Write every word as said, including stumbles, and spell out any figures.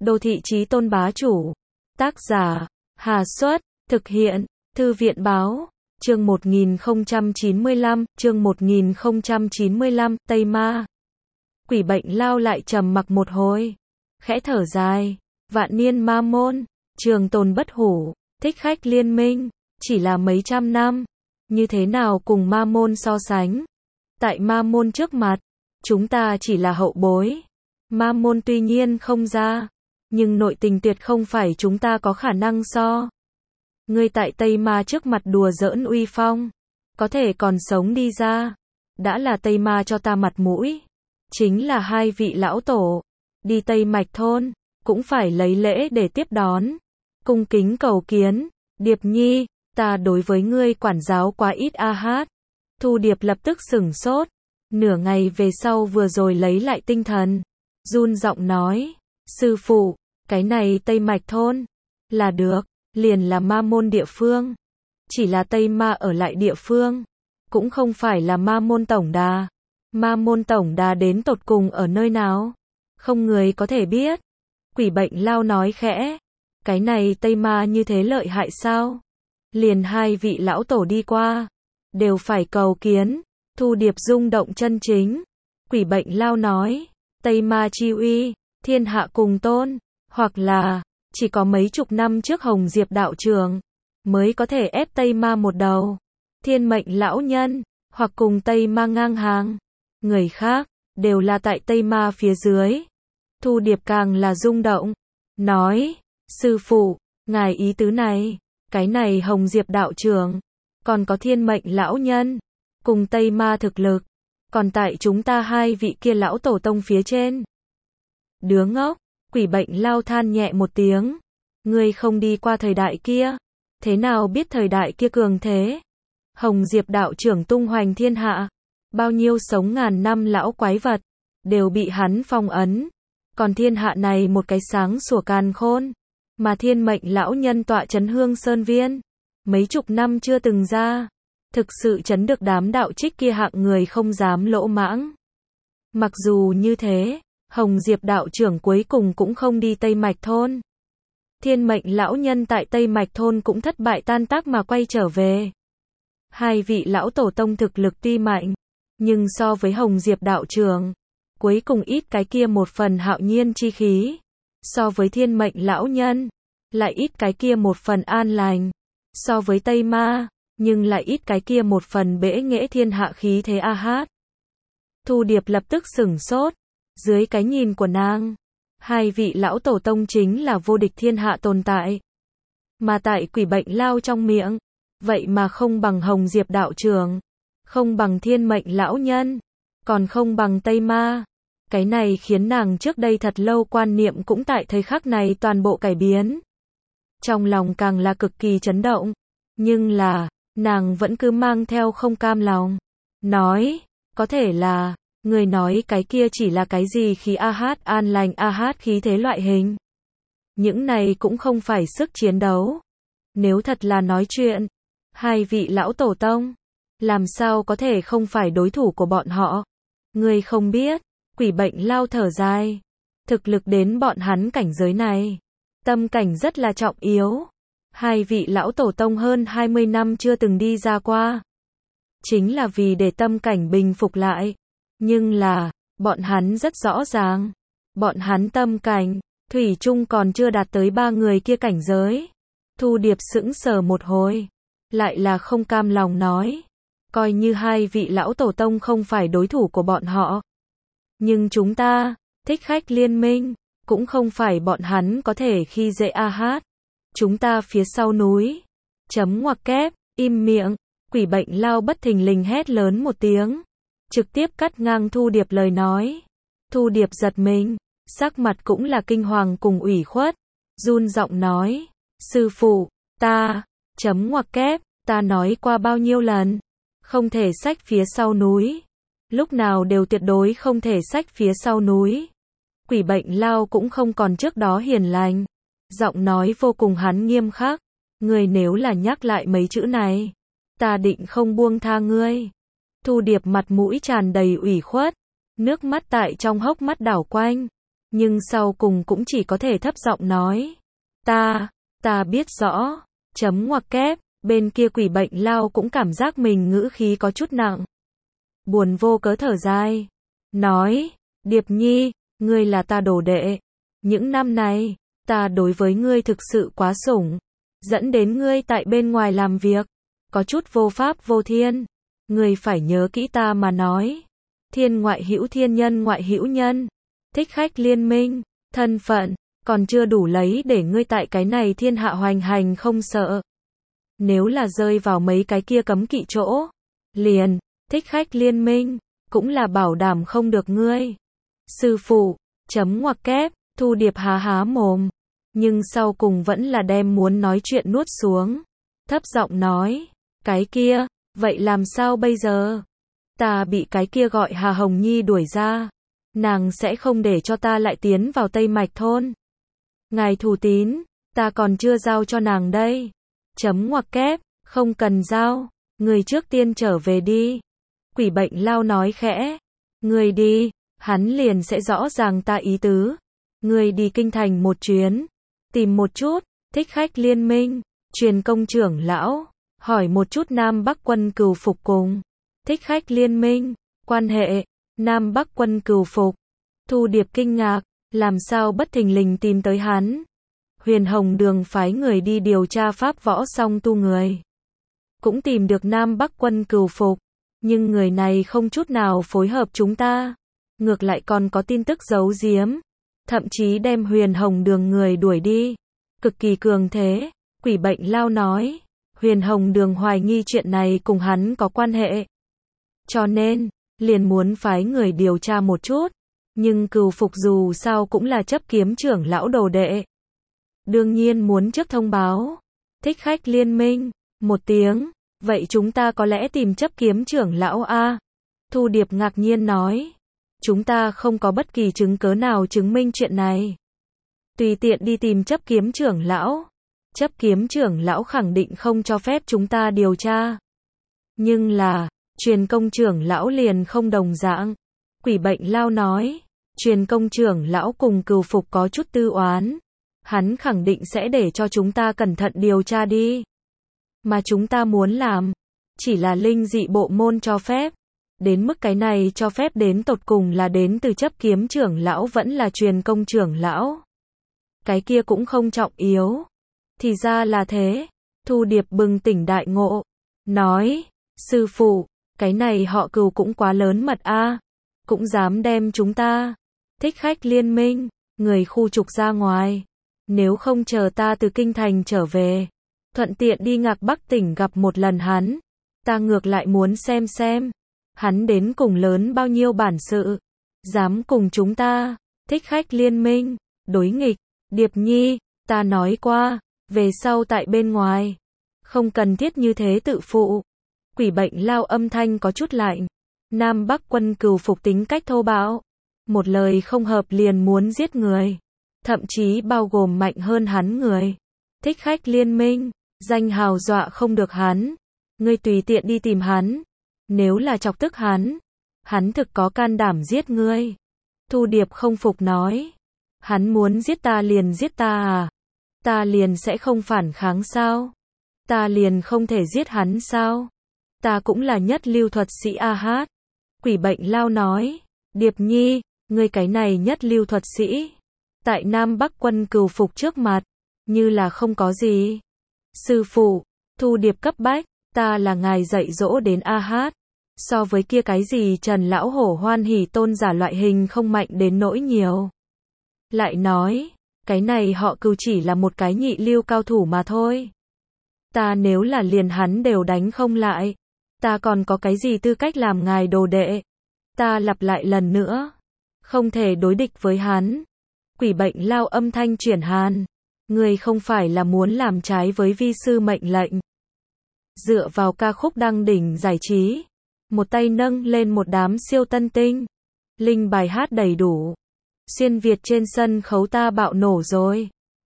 Đô thị chí tôn bá chủ. Tác giả, Hà Xuất, thực hiện, Thư viện Báo, chương một nghìn không trăm chín mươi lăm, chương một nghìn không trăm chín mươi lăm, Tây Ma. Quỷ bệnh lao lại trầm mặc một hồi, khẽ thở dài, vạn niên ma môn, trường tồn bất hủ, thích khách liên minh, chỉ là mấy trăm năm, như thế nào cùng ma môn so sánh. Tại ma môn trước mặt, chúng ta chỉ là hậu bối. Ma môn tuy nhiên không ra, nhưng nội tình tuyệt không phải chúng ta có khả năng so. Ngươi tại Tây Ma trước mặt đùa giỡn uy phong, có thể còn sống đi ra, đã là Tây Ma cho ta mặt mũi. Chính là hai vị lão tổ, đi Tây Mạch thôn, cũng phải lấy lễ để tiếp đón, cung kính cầu kiến. Điệp Nhi, ta đối với ngươi quản giáo quá ít a hát. Thu Điệp lập tức sửng sốt, nửa ngày về sau vừa rồi lấy lại tinh thần, run giọng nói, sư phụ, cái này Tây Mạch thôn, là được, liền là ma môn địa phương, chỉ là Tây Ma ở lại địa phương, cũng không phải là ma môn tổng đà. Ma môn tổng đà đến tột cùng ở nơi nào? Không người có thể biết. Quỷ bệnh lao nói khẽ, cái này Tây Ma như thế lợi hại sao? Liền hai vị lão tổ đi qua, đều phải cầu kiến. Thu Điệp rung động chân chính. Quỷ bệnh lao nói, Tây Ma chi uy, thiên hạ cùng tôn, hoặc là, chỉ có mấy chục năm trước Hồng Diệp đạo trường, mới có thể ép Tây Ma một đầu. Thiên mệnh lão nhân, hoặc cùng Tây Ma ngang hàng. Người khác, đều là tại Tây Ma phía dưới. Thu Điệp càng là rung động, nói, sư phụ, ngài ý tứ này, cái này Hồng Diệp đạo trường, còn có thiên mệnh lão nhân, cùng Tây Ma thực lực, còn tại chúng ta hai vị kia lão tổ tông phía trên. Đứa ngốc, quỷ bệnh lao than nhẹ một tiếng, ngươi không đi qua thời đại kia, thế nào biết thời đại kia cường thế? Hồng Diệp đạo trưởng tung hoành thiên hạ, bao nhiêu sống ngàn năm lão quái vật, đều bị hắn phong ấn. Còn thiên hạ này một cái sáng sủa càn khôn, mà thiên mệnh lão nhân tọa chấn Hương Sơn Viên, mấy chục năm chưa từng ra, thực sự chấn được đám đạo trích kia hạng người không dám lỗ mãng. Mặc dù như thế, Hồng Diệp đạo trưởng cuối cùng cũng không đi Tây Mạch thôn. Thiên mệnh lão nhân tại Tây Mạch thôn cũng thất bại tan tác mà quay trở về. Hai vị lão tổ tông thực lực tuy mạnh, nhưng so với Hồng Diệp đạo trưởng, cuối cùng ít cái kia một phần hạo nhiên chi khí. So với thiên mệnh lão nhân, lại ít cái kia một phần an lành. So với Tây Ma, nhưng lại ít cái kia một phần bẽ nghễ thiên hạ khí thế a hát. Thu Điệp lập tức sửng sốt, dưới cái nhìn của nàng, hai vị lão tổ tông chính là vô địch thiên hạ tồn tại. Mà tại quỷ bệnh lao trong miệng, vậy mà không bằng Hồng Diệp đạo trưởng, không bằng thiên mệnh lão nhân, còn không bằng Tây Ma. Cái này khiến nàng trước đây thật lâu quan niệm cũng tại thời khắc này toàn bộ cải biến. Trong lòng càng là cực kỳ chấn động, nhưng là, nàng vẫn cứ mang theo không cam lòng. Nói, có thể là, người nói cái kia chỉ là cái gì khí a hát an lành a hát khí thế loại hình. Những này cũng không phải sức chiến đấu. Nếu thật là nói chuyện, hai vị lão tổ tông, làm sao có thể không phải đối thủ của bọn họ? Người không biết, quỷ bệnh lao thở dài. Thực lực đến bọn hắn cảnh giới này, tâm cảnh rất là trọng yếu. Hai vị lão tổ tông hơn hai mươi năm chưa từng đi ra qua. Chính là vì để tâm cảnh bình phục lại. Nhưng là, bọn hắn rất rõ ràng. Bọn hắn tâm cảnh, thủy chung còn chưa đạt tới ba người kia cảnh giới. Thu Điệp sững sờ một hồi, lại là không cam lòng nói. Coi như hai vị lão tổ tông không phải đối thủ của bọn họ. Nhưng chúng ta, thích khách liên minh, cũng không phải bọn hắn có thể khi dễ a hát. Chúng ta phía sau núi. Chấm ngoặc kép, im miệng, quỷ bệnh lao bất thình lình hét lớn một tiếng. Trực tiếp cắt ngang Thu Điệp lời nói. Thu Điệp giật mình, sắc mặt cũng là kinh hoàng cùng ủy khuất. Run giọng nói, sư phụ, ta, chấm ngoặc kép, ta nói qua bao nhiêu lần. Không thể xách phía sau núi. Lúc nào đều tuyệt đối không thể xách phía sau núi. Quỷ bệnh lao cũng không còn trước đó hiền lành. Giọng nói vô cùng hắn nghiêm khắc. Ngươi nếu là nhắc lại mấy chữ này, ta định không buông tha ngươi. Thu Điệp mặt mũi tràn đầy ủy khuất, nước mắt tại trong hốc mắt đảo quanh. nhưng sau cùng cũng chỉ có thể thấp giọng nói. Ta, ta biết rõ. Chấm ngoặc kép, bên kia Quỷ Bệnh Lao cũng cảm giác mình ngữ khí có chút nặng. Buồn vô cớ thở dài. Nói, Điệp Nhi, ngươi là ta đồ đệ. Những năm này, ta đối với ngươi thực sự quá sủng. Dẫn đến ngươi tại bên ngoài làm việc. Có chút vô pháp vô thiên. Ngươi phải nhớ kỹ ta mà nói. Thiên ngoại hữu thiên, nhân ngoại hữu nhân. Thích khách liên minh, thân phận, còn chưa đủ lấy để ngươi tại cái này thiên hạ hoành hành không sợ. Nếu là rơi vào mấy cái kia cấm kỵ chỗ, liền, thích khách liên minh, cũng là bảo đảm không được ngươi. Sư phụ, chấm ngoặc kép, Thu Điệp há há mồm, nhưng sau cùng vẫn là đem muốn nói chuyện nuốt xuống. Thấp giọng nói, cái kia, vậy làm sao bây giờ? Ta bị cái kia gọi Hà Hồng Nhi đuổi ra. Nàng sẽ không để cho ta lại tiến vào Tây Mạch thôn. Ngài thủ tín, ta còn chưa giao cho nàng đây. Chấm ngoặc kép, không cần giao, người trước tiên trở về đi. Quỷ Bệnh Lao nói khẽ. Người đi, hắn liền sẽ rõ ràng ta ý tứ. Người đi kinh thành một chuyến, tìm một chút, thích khách liên minh, truyền công trưởng lão, hỏi một chút Nam Bắc quân cừu phục cùng. Thích khách liên minh, quan hệ, Nam Bắc quân cừu phục. Thu Điệp kinh ngạc, làm sao bất thình lình tìm tới hắn. Huyền Hồng Đường phái người đi điều tra pháp võ song tu người. Cũng tìm được Nam Bắc quân cừu phục, nhưng người này không chút nào phối hợp chúng ta. Ngược lại còn có tin tức giấu giếm. Thậm chí đem Huyền Hồng Đường người đuổi đi. Cực kỳ cường thế, Quỷ Bệnh Lao nói. Huyền Hồng Đường hoài nghi chuyện này cùng hắn có quan hệ. Cho nên, liền muốn phái người điều tra một chút. Nhưng cừu phục dù sao cũng là chấp kiếm trưởng lão đồ đệ. Đương nhiên muốn trước thông báo. Thích khách liên minh, một tiếng. Vậy chúng ta có lẽ tìm chấp kiếm trưởng lão a? Thu Điệp ngạc nhiên nói. Chúng ta không có bất kỳ chứng cớ nào chứng minh chuyện này. Tùy tiện đi tìm chấp kiếm trưởng lão. Chấp kiếm trưởng lão khẳng định không cho phép chúng ta điều tra. Nhưng là, truyền công trưởng lão liền không đồng dạng. Quỷ Bệnh Lao nói, truyền công trưởng lão cùng cừu phục có chút tư oán. Hắn khẳng định sẽ để cho chúng ta cẩn thận điều tra đi. Mà chúng ta muốn làm, chỉ là linh dị bộ môn cho phép. Đến mức cái này cho phép đến tột cùng là đến từ chấp kiếm trưởng lão vẫn là truyền công trưởng lão. Cái kia cũng không trọng yếu. Thì ra là thế. Thu Điệp bừng tỉnh đại ngộ. Nói, sư phụ, cái này họ Cừu cũng quá lớn mật a, cũng dám đem chúng ta, thích khách liên minh, người khu trục ra ngoài. Nếu không chờ ta từ kinh thành trở về, thuận tiện đi Ngạc Bắc tỉnh gặp một lần hắn, ta ngược lại muốn xem xem, hắn đến cùng lớn bao nhiêu bản sự, dám cùng chúng ta, thích khách liên minh, đối nghịch. Điệp Nhi, ta nói qua, về sau tại bên ngoài, không cần thiết như thế tự phụ. Quỷ Bệnh Lao âm thanh có chút lạnh. Nam Bắc quân cừu phục tính cách thô bạo, một lời không hợp liền muốn giết người, thậm chí bao gồm mạnh hơn hắn người. Thích khách liên minh, danh hào dọa không được hắn. Ngươi tùy tiện đi tìm hắn, nếu là chọc tức hắn, hắn thực có can đảm giết ngươi. Thu Điệp không phục nói, hắn muốn giết ta liền giết ta à? Ta liền sẽ không phản kháng sao? Ta liền không thể giết hắn sao? Ta cũng là nhất lưu thuật sĩ a hát. Quỷ Bệnh Lao nói, Điệp Nhi, ngươi cái này nhất lưu thuật sĩ, tại Nam Bắc quân cừu phục trước mặt, như là không có gì. Sư phụ, Thu Điệp cấp bách, ta là ngài dạy dỗ đến a hát. So với kia cái gì Trần Lão Hổ Hoan Hỷ tôn giả loại hình không mạnh đến nỗi nhiều. Lại nói, cái này họ Cừu chỉ là một cái nhị lưu cao thủ mà thôi. Ta nếu là liền hắn đều đánh không lại, ta còn có cái gì tư cách làm ngài đồ đệ? Ta lặp lại lần nữa, không thể đối địch với hắn. Quỷ Bệnh Lao âm thanh chuyển hàn, người không phải là muốn làm trái với vi sư mệnh lệnh. Dựa vào ca khúc đăng đỉnh giải trí, một tay nâng lên một đám siêu tân tinh, linh bài hát đầy đủ, xuyên Việt trên sân khấu ta bạo nổ rồi.